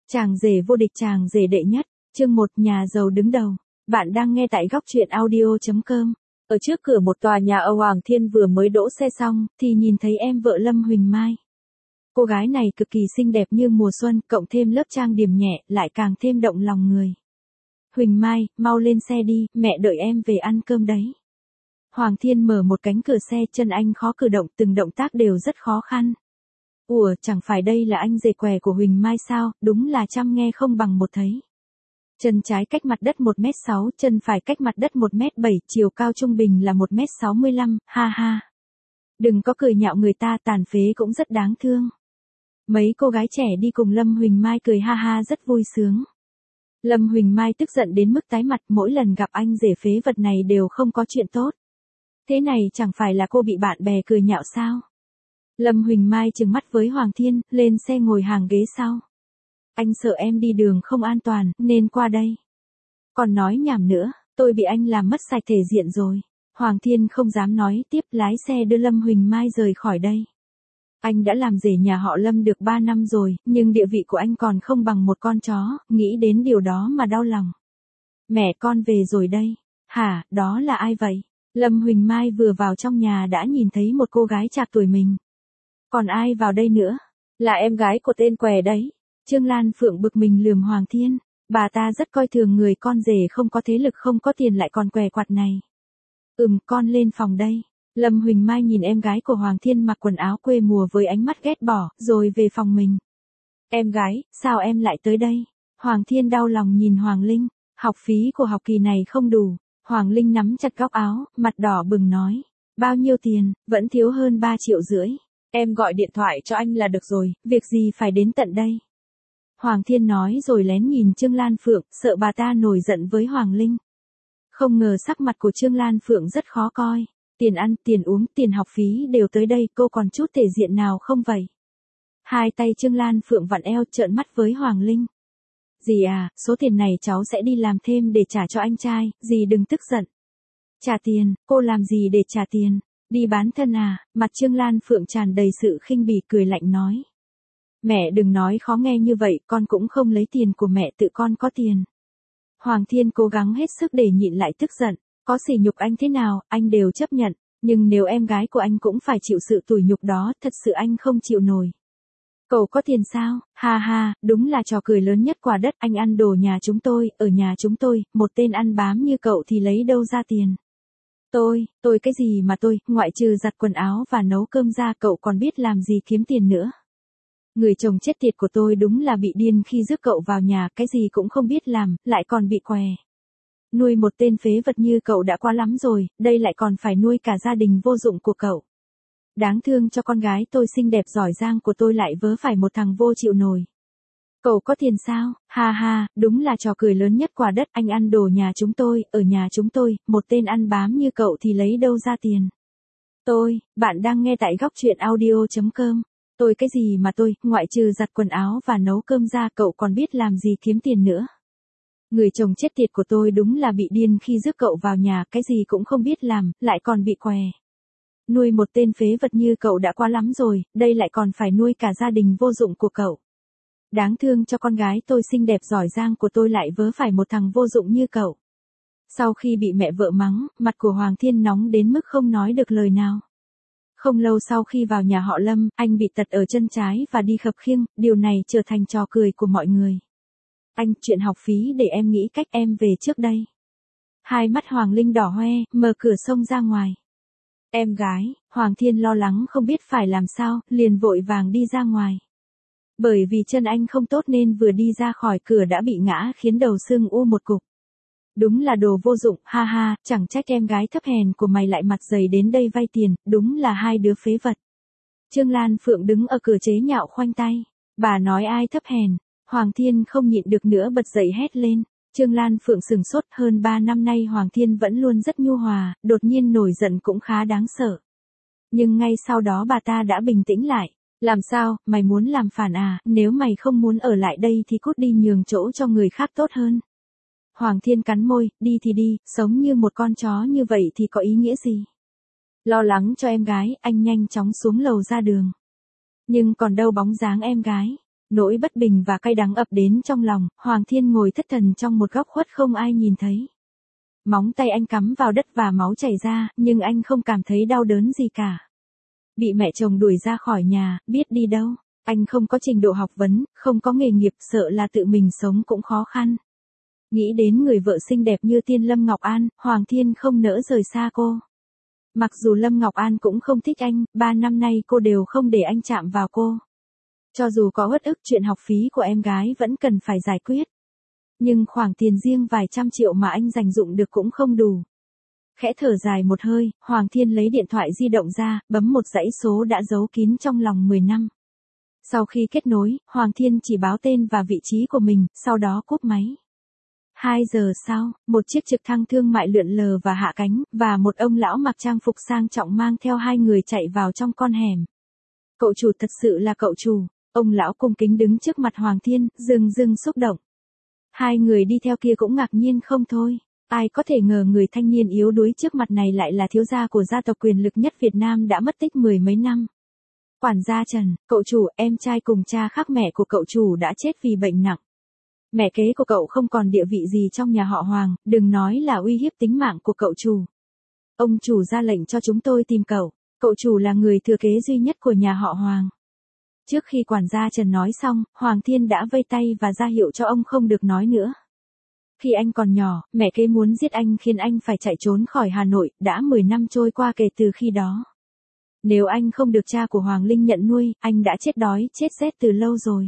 Chàng rể vô địch, chàng rể đệ nhất, chương 1, nhà giàu đứng đầu. Bạn đang nghe tại góc truyện audio.com. Ở trước cửa một tòa nhà ở Hoàng Thiên vừa mới đỗ xe xong, thì nhìn thấy em vợ Lâm Huỳnh Mai. Cô gái này cực kỳ xinh đẹp như mùa xuân, cộng thêm lớp trang điểm nhẹ, lại càng thêm động lòng người. Huỳnh Mai, mau lên xe đi, mẹ đợi em về ăn cơm đấy. Hoàng Thiên mở một cánh cửa xe, chân anh khó cử động, từng động tác đều rất khó khăn. Ủa, chẳng phải đây là anh rể què của Huỳnh Mai sao, đúng là trăm nghe không bằng một thấy. Chân trái cách mặt đất 1m6, chân phải cách mặt đất 1m7, chiều cao trung bình là 1m65, ha ha. Đừng có cười nhạo người ta, tàn phế cũng rất đáng thương. Mấy cô gái trẻ đi cùng Lâm Huỳnh Mai cười ha ha rất vui sướng. Lâm Huỳnh Mai tức giận đến mức tái mặt, mỗi lần gặp anh rể phế vật này đều không có chuyện tốt. Thế này chẳng phải là cô bị bạn bè cười nhạo sao? Lâm Huỳnh Mai trừng mắt với Hoàng Thiên, lên xe ngồi hàng ghế sau. Anh sợ em đi đường không an toàn, nên qua đây. Còn nói nhảm nữa, tôi bị anh làm mất sạch thể diện rồi. Hoàng Thiên không dám nói tiếp, lái xe đưa Lâm Huỳnh Mai rời khỏi đây. Anh đã làm rể nhà họ Lâm được 3 năm rồi, nhưng địa vị của anh còn không bằng một con chó, nghĩ đến điều đó mà đau lòng. Mẹ con về rồi đây. Hả, đó là ai vậy? Lâm Huỳnh Mai vừa vào trong nhà đã nhìn thấy một cô gái trạc tuổi mình. Còn ai vào đây nữa? Là em gái của tên què đấy. Trương Lan Phượng bực mình lườm Hoàng Thiên. Bà ta rất coi thường người con rể không có thế lực không có tiền lại còn què quặt này. Con lên phòng đây. Lâm Huỳnh Mai nhìn em gái của Hoàng Thiên mặc quần áo quê mùa với ánh mắt ghét bỏ, rồi về phòng mình. Em gái, sao em lại tới đây? Hoàng Thiên đau lòng nhìn Hoàng Linh. Học phí của học kỳ này không đủ. Hoàng Linh nắm chặt góc áo, mặt đỏ bừng nói. Bao nhiêu tiền, vẫn thiếu hơn 3,5 triệu. Em gọi điện thoại cho anh là được rồi, việc gì phải đến tận đây. Hoàng Thiên nói rồi lén nhìn Trương Lan Phượng, sợ bà ta nổi giận với Hoàng Linh. Không ngờ sắc mặt của Trương Lan Phượng rất khó coi. Tiền ăn, tiền uống, tiền học phí đều tới đây, cô còn chút thể diện nào không vậy? Hai tay Trương Lan Phượng vặn eo trợn mắt với Hoàng Linh. Dì à, số tiền này cháu sẽ đi làm thêm để trả cho anh trai, dì đừng tức giận. Trả tiền, cô làm gì để trả tiền? Đi bán thân à? Mặt Trương Lan Phượng tràn đầy sự khinh bỉ cười lạnh nói. Mẹ đừng nói khó nghe như vậy, con cũng không lấy tiền của mẹ, tự con có tiền. Hoàng Thiên cố gắng hết sức để nhịn lại tức giận. Có sỉ nhục anh thế nào, anh đều chấp nhận. Nhưng nếu em gái của anh cũng phải chịu sự tủi nhục đó, thật sự anh không chịu nổi. Cậu có tiền sao? Ha ha, đúng là trò cười lớn nhất quả đất. Anh ăn đồ nhà chúng tôi, ở nhà chúng tôi, một tên ăn bám như cậu thì lấy đâu ra tiền? Tôi cái gì mà tôi, ngoại trừ giặt quần áo và nấu cơm ra cậu còn biết làm gì kiếm tiền nữa. Người chồng chết tiệt của tôi đúng là bị điên khi rước cậu vào nhà, cái gì cũng không biết làm, lại còn bị què. Nuôi một tên phế vật như cậu đã quá lắm rồi, đây lại còn phải nuôi cả gia đình vô dụng của cậu. Đáng thương cho con gái tôi xinh đẹp giỏi giang của tôi lại vớ phải một thằng vô chịu nổi. Cậu có tiền sao? Ha ha, đúng là trò cười lớn nhất quả đất. Anh ăn đồ nhà chúng tôi, ở nhà chúng tôi, một tên ăn bám như cậu thì lấy đâu ra tiền? Bạn đang nghe tại góc truyện audio.com. Tôi cái gì mà tôi, ngoại trừ giặt quần áo và nấu cơm ra cậu còn biết làm gì kiếm tiền nữa. Người chồng chết tiệt của tôi đúng là bị điên khi rước cậu vào nhà, cái gì cũng không biết làm, lại còn bị què. Nuôi một tên phế vật như cậu đã quá lắm rồi, đây lại còn phải nuôi cả gia đình vô dụng của cậu. Đáng thương cho con gái tôi xinh đẹp giỏi giang của tôi lại vớ phải một thằng vô dụng như cậu. Sau khi bị mẹ vợ mắng, mặt của Hoàng Thiên nóng đến mức không nói được lời nào. Không lâu sau khi vào nhà họ Lâm, anh bị tật ở chân trái và đi khập khiêng, điều này trở thành trò cười của mọi người. Anh, chuyện học phí để em nghĩ cách, em về trước đây. Hai mắt Hoàng Linh đỏ hoe, mở cửa xông ra ngoài. Em gái, Hoàng Thiên lo lắng không biết phải làm sao, liền vội vàng đi ra ngoài. Bởi vì chân anh không tốt nên vừa đi ra khỏi cửa đã bị ngã khiến đầu sưng u một cục. Đúng là đồ vô dụng, ha ha, chẳng trách em gái thấp hèn của mày lại mặt dày đến đây vay tiền, đúng là hai đứa phế vật. Trương Lan Phượng đứng ở cửa chế nhạo khoanh tay. Bà nói ai thấp hèn? Hoàng Thiên không nhịn được nữa bật dậy hét lên. Trương Lan Phượng sừng sốt, hơn 3 năm nay Hoàng Thiên vẫn luôn rất nhu hòa, đột nhiên nổi giận cũng khá đáng sợ. Nhưng ngay sau đó bà ta đã bình tĩnh lại. Làm sao, mày muốn làm phản à, nếu mày không muốn ở lại đây thì cút đi nhường chỗ cho người khác tốt hơn. Hoàng Thiên cắn môi, đi thì đi, sống như một con chó như vậy thì có ý nghĩa gì? Lo lắng cho em gái, anh nhanh chóng xuống lầu ra đường. Nhưng còn đâu bóng dáng em gái. Nỗi bất bình và cay đắng ập đến trong lòng, Hoàng Thiên ngồi thất thần trong một góc khuất không ai nhìn thấy. Móng tay anh cắm vào đất và máu chảy ra, nhưng anh không cảm thấy đau đớn gì cả. Bị mẹ chồng đuổi ra khỏi nhà, biết đi đâu. Anh không có trình độ học vấn, không có nghề nghiệp, sợ là tự mình sống cũng khó khăn. Nghĩ đến người vợ xinh đẹp như tiên Lâm Ngọc An, Hoàng Thiên không nỡ rời xa cô. Mặc dù Lâm Ngọc An cũng không thích anh, 3 năm nay cô đều không để anh chạm vào cô. Cho dù có uất ức, chuyện học phí của em gái vẫn cần phải giải quyết. Nhưng khoản tiền riêng vài trăm triệu mà anh dành dụm được cũng không đủ. Khẽ thở dài một hơi, Hoàng Thiên lấy điện thoại di động ra, bấm một dãy số đã giấu kín trong lòng 10 năm. Sau khi kết nối, Hoàng Thiên chỉ báo tên và vị trí của mình, sau đó cúp máy. 2 giờ sau, một chiếc trực thăng thương mại lượn lờ và hạ cánh, và một ông lão mặc trang phục sang trọng mang theo 2 người chạy vào trong con hẻm. Cậu chủ, thật sự là cậu chủ. Ông lão cung kính đứng trước mặt Hoàng Thiên, dưng xúc động. 2 người đi theo kia cũng ngạc nhiên không thôi. Ai có thể ngờ người thanh niên yếu đuối trước mặt này lại là thiếu gia của gia tộc quyền lực nhất Việt Nam đã mất tích 10 mấy năm. Quản gia Trần, cậu chủ, em trai cùng cha khác mẹ của cậu chủ đã chết vì bệnh nặng. Mẹ kế của cậu không còn địa vị gì trong nhà họ Hoàng, đừng nói là uy hiếp tính mạng của cậu chủ. Ông chủ ra lệnh cho chúng tôi tìm cậu chủ là người thừa kế duy nhất của nhà họ Hoàng. Trước khi quản gia Trần nói xong, Hoàng Thiên đã vây tay và ra hiệu cho ông không được nói nữa. Khi anh còn nhỏ, mẹ kế muốn giết anh khiến anh phải chạy trốn khỏi Hà Nội, đã 10 năm trôi qua kể từ khi đó. Nếu anh không được cha của Hoàng Linh nhận nuôi, anh đã chết đói, chết rét từ lâu rồi.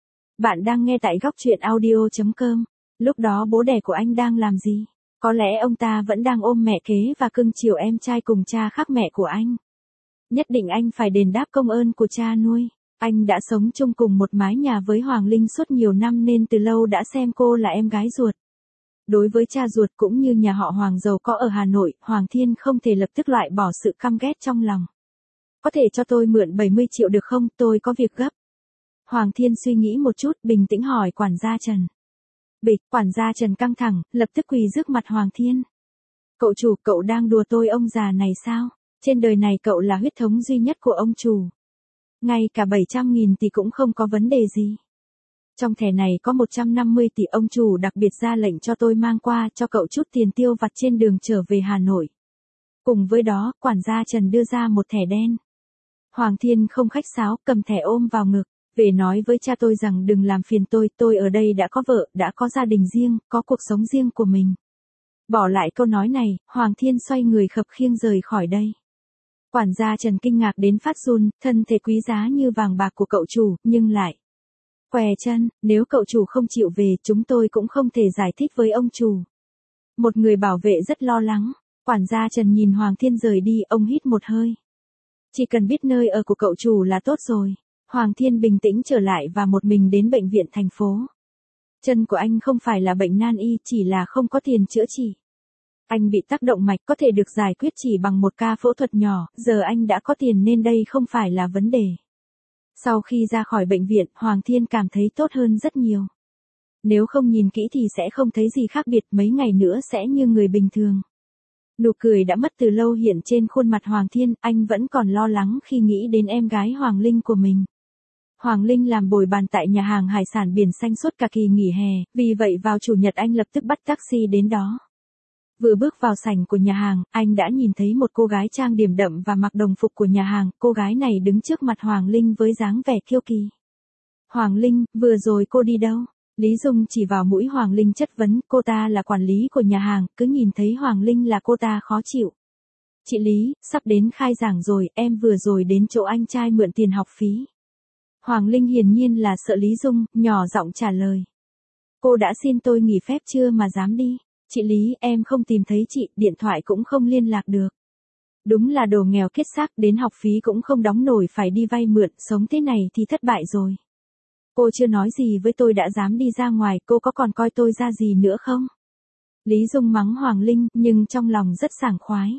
Bạn đang nghe tại góc truyện audio.com. Lúc đó bố đẻ của anh đang làm gì? Có lẽ ông ta vẫn đang ôm mẹ kế và cưng chiều em trai cùng cha khác mẹ của anh. Nhất định anh phải đền đáp công ơn của cha nuôi. Anh đã sống chung cùng một mái nhà với Hoàng Linh suốt nhiều năm nên từ lâu đã xem cô là em gái ruột. Đối với cha ruột cũng như nhà họ Hoàng giàu có ở Hà Nội, Hoàng Thiên không thể lập tức loại bỏ sự căm ghét trong lòng. Có thể cho tôi mượn 70 triệu được không, tôi có việc gấp. Hoàng Thiên suy nghĩ một chút, bình tĩnh hỏi quản gia Trần. Bịch, quản gia Trần căng thẳng, lập tức quỳ trước mặt Hoàng Thiên. Cậu chủ, cậu đang đùa tôi ông già này sao? Trên đời này cậu là huyết thống duy nhất của ông chủ. Ngay cả 700.000 tỷ cũng không có vấn đề gì. Trong thẻ này có 150 tỷ, ông chủ đặc biệt ra lệnh cho tôi mang qua cho cậu chút tiền tiêu vặt trên đường trở về Hà Nội. Cùng với đó, quản gia Trần đưa ra một thẻ đen. Hoàng Thiên không khách sáo, cầm thẻ ôm vào ngực. Về nói với cha tôi rằng đừng làm phiền tôi ở đây đã có vợ, đã có gia đình riêng, có cuộc sống riêng của mình. Bỏ lại câu nói này, Hoàng Thiên xoay người khập khiễng rời khỏi đây. Quản gia Trần kinh ngạc đến phát run, thân thể quý giá như vàng bạc của cậu chủ, nhưng lại què chân, nếu cậu chủ không chịu về, chúng tôi cũng không thể giải thích với ông chủ. Một người bảo vệ rất lo lắng, quản gia Trần nhìn Hoàng Thiên rời đi, ông hít một hơi. Chỉ cần biết nơi ở của cậu chủ là tốt rồi. Hoàng Thiên bình tĩnh trở lại và một mình đến bệnh viện thành phố. Chân của anh không phải là bệnh nan y, chỉ là không có tiền chữa trị. Anh bị tắc động mạch, có thể được giải quyết chỉ bằng một ca phẫu thuật nhỏ, giờ anh đã có tiền nên đây không phải là vấn đề. Sau khi ra khỏi bệnh viện, Hoàng Thiên cảm thấy tốt hơn rất nhiều. Nếu không nhìn kỹ thì sẽ không thấy gì khác biệt, mấy ngày nữa sẽ như người bình thường. Nụ cười đã mất từ lâu hiện trên khuôn mặt Hoàng Thiên, anh vẫn còn lo lắng khi nghĩ đến em gái Hoàng Linh của mình. Hoàng Linh làm bồi bàn tại nhà hàng hải sản Biển Xanh suốt cả kỳ nghỉ hè, vì vậy vào chủ nhật anh lập tức bắt taxi đến đó. Vừa bước vào sảnh của nhà hàng, anh đã nhìn thấy một cô gái trang điểm đậm và mặc đồng phục của nhà hàng, cô gái này đứng trước mặt Hoàng Linh với dáng vẻ kiêu kỳ. Hoàng Linh, vừa rồi cô đi đâu? Lý Dung chỉ vào mũi Hoàng Linh chất vấn, cô ta là quản lý của nhà hàng, cứ nhìn thấy Hoàng Linh là cô ta khó chịu. Chị Lý, sắp đến khai giảng rồi, em vừa rồi đến chỗ anh trai mượn tiền học phí. Hoàng Linh hiển nhiên là sợ Lý Dung, nhỏ giọng trả lời. Cô đã xin tôi nghỉ phép chưa mà dám đi? Chị Lý, em không tìm thấy chị, điện thoại cũng không liên lạc được. Đúng là đồ nghèo kiết xác, đến học phí cũng không đóng nổi, phải đi vay mượn, sống thế này thì thất bại rồi. Cô chưa nói gì với tôi đã dám đi ra ngoài, cô có còn coi tôi ra gì nữa không? Lý Dung mắng Hoàng Linh, nhưng trong lòng rất sảng khoái.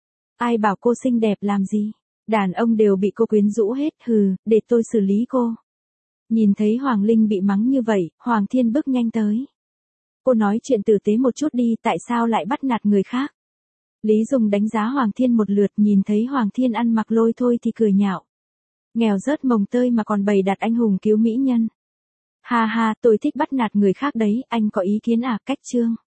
Ai bảo cô xinh đẹp làm gì? Đàn ông đều bị cô quyến rũ hết, hừ, để tôi xử lý cô. Nhìn thấy Hoàng Linh bị mắng như vậy, Hoàng Thiên bước nhanh tới. Cô nói chuyện tử tế một chút đi, tại sao lại bắt nạt người khác? Lý Dung đánh giá Hoàng Thiên một lượt, nhìn thấy Hoàng Thiên ăn mặc lôi thôi thì cười nhạo. Nghèo rớt mồng tơi mà còn bày đặt anh hùng cứu mỹ nhân. Ha ha, tôi thích bắt nạt người khác đấy, anh có ý kiến à? Cách chương.